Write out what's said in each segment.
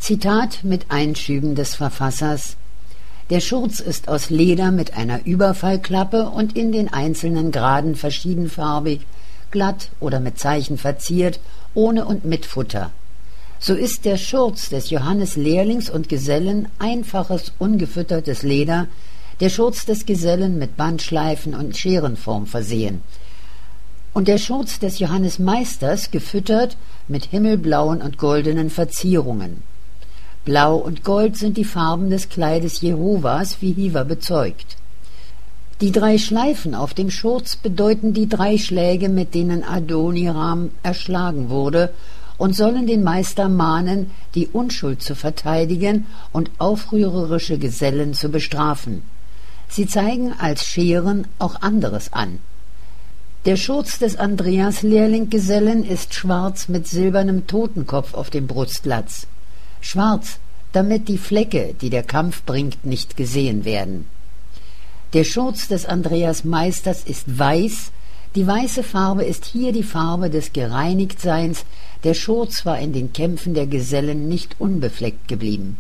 Zitat mit Einschüben des Verfassers: Der Schurz ist aus Leder mit einer Überfallklappe und in den einzelnen Graden verschiedenfarbig, glatt oder mit Zeichen verziert, ohne und mit Futter. So ist der Schurz des Johannes Lehrlings und Gesellen einfaches, ungefüttertes Leder, der Schurz des Gesellen mit Bandschleifen und Scherenform versehen, und der Schurz des Johannes Meisters gefüttert mit himmelblauen und goldenen Verzierungen. Blau und Gold sind die Farben des Kleides Jehovas, wie Hiver bezeugt. Die 3 Schleifen auf dem Schurz bedeuten die 3 Schläge, mit denen Adoniram erschlagen wurde, und sollen den Meister mahnen, die Unschuld zu verteidigen und aufrührerische Gesellen zu bestrafen. Sie zeigen als Scheren auch anderes an. Der Schurz des Andreas-Lehrling-Gesellen ist schwarz mit silbernem Totenkopf auf dem Brustlatz. Schwarz, damit die Flecke, die der Kampf bringt, nicht gesehen werden. Der Schurz des Andreas Meisters ist weiß. Die weiße Farbe ist hier die Farbe des Gereinigtseins. Der Schurz war in den Kämpfen der Gesellen nicht unbefleckt geblieben.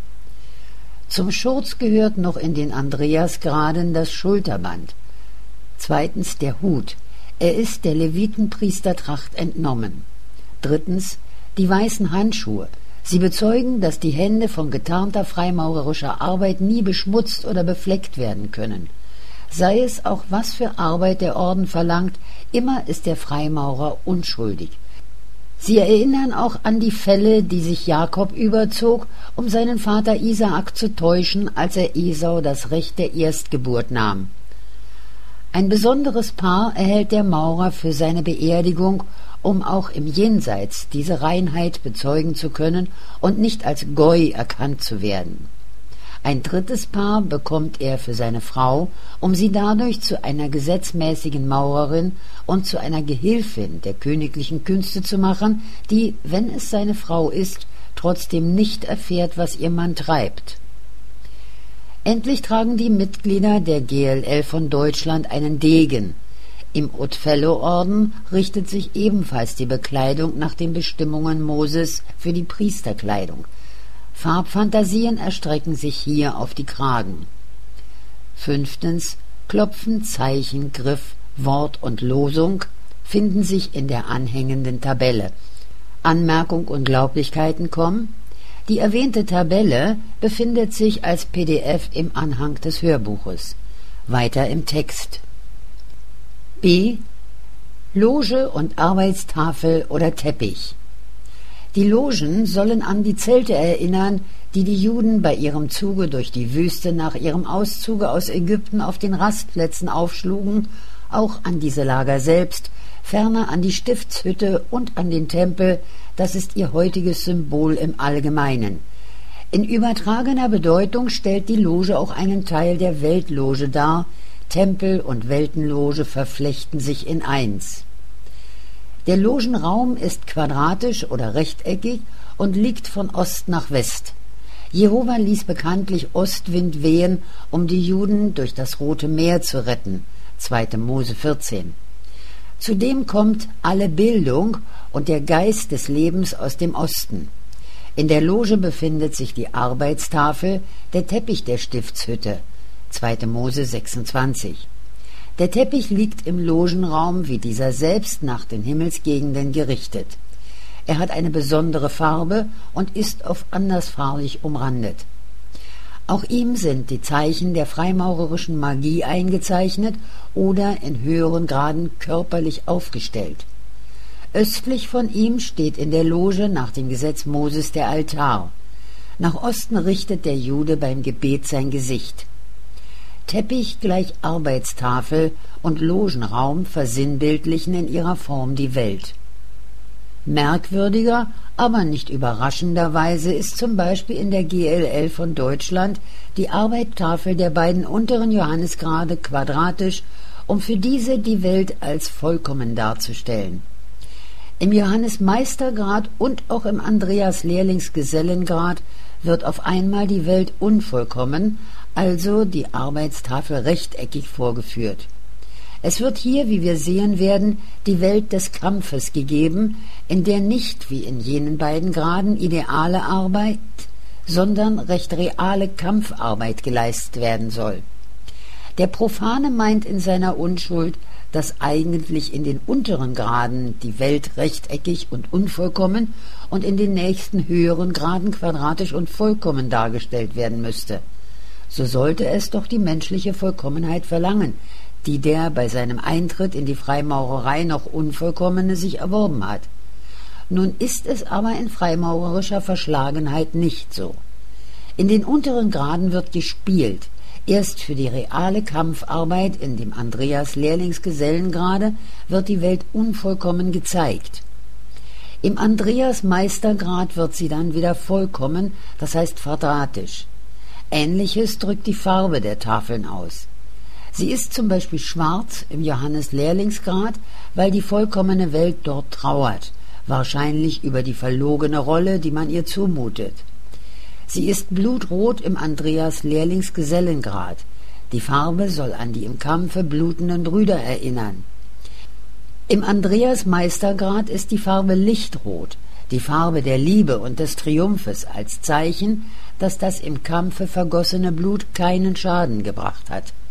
Zum Schurz gehört noch in den Andreasgraden das Schulterband. Zweitens der Hut. Er ist der Levitenpriestertracht entnommen. Drittens die weißen Handschuhe. Sie bezeugen, dass die Hände von getarnter freimaurerischer Arbeit nie beschmutzt oder befleckt werden können. Sei es auch, was für Arbeit der Orden verlangt, immer ist der Freimaurer unschuldig. Sie erinnern auch an die Fälle, die sich Jakob überzog, um seinen Vater Isaak zu täuschen, als er Esau das Recht der Erstgeburt nahm. Ein besonderes Paar erhält der Maurer für seine Beerdigung, um auch im Jenseits diese Reinheit bezeugen zu können und nicht als Goi erkannt zu werden. Ein drittes Paar bekommt er für seine Frau, um sie dadurch zu einer gesetzmäßigen Maurerin und zu einer Gehilfin der königlichen Künste zu machen, die, wenn es seine Frau ist, trotzdem nicht erfährt, was ihr Mann treibt. Endlich tragen die Mitglieder der GLL von Deutschland einen Degen. Im Oddfellow-Orden richtet sich ebenfalls die Bekleidung nach den Bestimmungen Moses für die Priesterkleidung. Farbfantasien erstrecken sich hier auf die Kragen. 5. Klopfen, Zeichen, Griff, Wort und Losung finden sich in der anhängenden Tabelle. Anmerkung und Glaublichkeiten kommen. Die erwähnte Tabelle befindet sich als PDF im Anhang des Hörbuches. Weiter im Text. B. Loge und Arbeitstafel oder Teppich. Die Logen sollen an die Zelte erinnern, die die Juden bei ihrem Zuge durch die Wüste nach ihrem Auszuge aus Ägypten auf den Rastplätzen aufschlugen, auch an diese Lager selbst, ferner an die Stiftshütte und an den Tempel, das ist ihr heutiges Symbol im Allgemeinen. In übertragener Bedeutung stellt die Loge auch einen Teil der Weltloge dar. Tempel und Weltenloge verflechten sich in eins. Der Logenraum ist quadratisch oder rechteckig und liegt von Ost nach West. Jehova ließ bekanntlich Ostwind wehen, um die Juden durch das Rote Meer zu retten. 2. Mose 14. Zudem kommt alle Bildung und der Geist des Lebens aus dem Osten. In der Loge befindet sich die Arbeitstafel, der Teppich der Stiftshütte. 2. Mose 26. Der Teppich liegt im Logenraum wie dieser selbst nach den Himmelsgegenden gerichtet. Er hat eine besondere Farbe und ist auf andersfarbig umrandet. Auch ihm sind die Zeichen der freimaurerischen Magie eingezeichnet oder in höheren Graden körperlich aufgestellt. Östlich von ihm steht in der Loge nach dem Gesetz Moses der Altar. Nach Osten richtet der Jude beim Gebet sein Gesicht. Teppich gleich Arbeitstafel und Logenraum versinnbildlichen in ihrer Form die Welt. Merkwürdiger, aber nicht überraschenderweise ist zum Beispiel in der GLL von Deutschland die Arbeitstafel der beiden unteren Johannesgrade quadratisch, um für diese die Welt als vollkommen darzustellen. Im Johannes-Meistergrad und auch im Andreas-Lehrlings-Gesellengrad wird auf einmal die Welt unvollkommen, also die Arbeitstafel rechteckig vorgeführt. Es wird hier, wie wir sehen werden, die Welt des Kampfes gegeben, in der nicht, wie in jenen beiden Graden, ideale Arbeit, sondern recht reale Kampfarbeit geleistet werden soll. Der Profane meint in seiner Unschuld, dass eigentlich in den unteren Graden die Welt rechteckig und unvollkommen und in den nächsten höheren Graden quadratisch und vollkommen dargestellt werden müsste. So sollte es doch die menschliche Vollkommenheit verlangen, die der bei seinem Eintritt in die Freimaurerei noch Unvollkommene sich erworben hat. Nun ist es aber in freimaurerischer Verschlagenheit nicht so. In den unteren Graden wird gespielt. Erst für die reale Kampfarbeit in dem Andreas-Lehrlingsgesellengrade wird die Welt unvollkommen gezeigt. Im Andreas-Meistergrad wird sie dann wieder vollkommen, das heißt quadratisch. Ähnliches drückt die Farbe der Tafeln aus. Sie ist zum Beispiel schwarz im Johannes-Lehrlingsgrad, weil die vollkommene Welt dort trauert, wahrscheinlich über die verlogene Rolle, die man ihr zumutet. Sie ist blutrot im Andreas-Lehrlingsgesellengrad. Die Farbe soll an die im Kampfe blutenden Brüder erinnern. Im Andreas-Meistergrad ist die Farbe lichtrot, die Farbe der Liebe und des Triumphes, als Zeichen, dass das im Kampfe vergossene Blut keinen Schaden gebracht hat.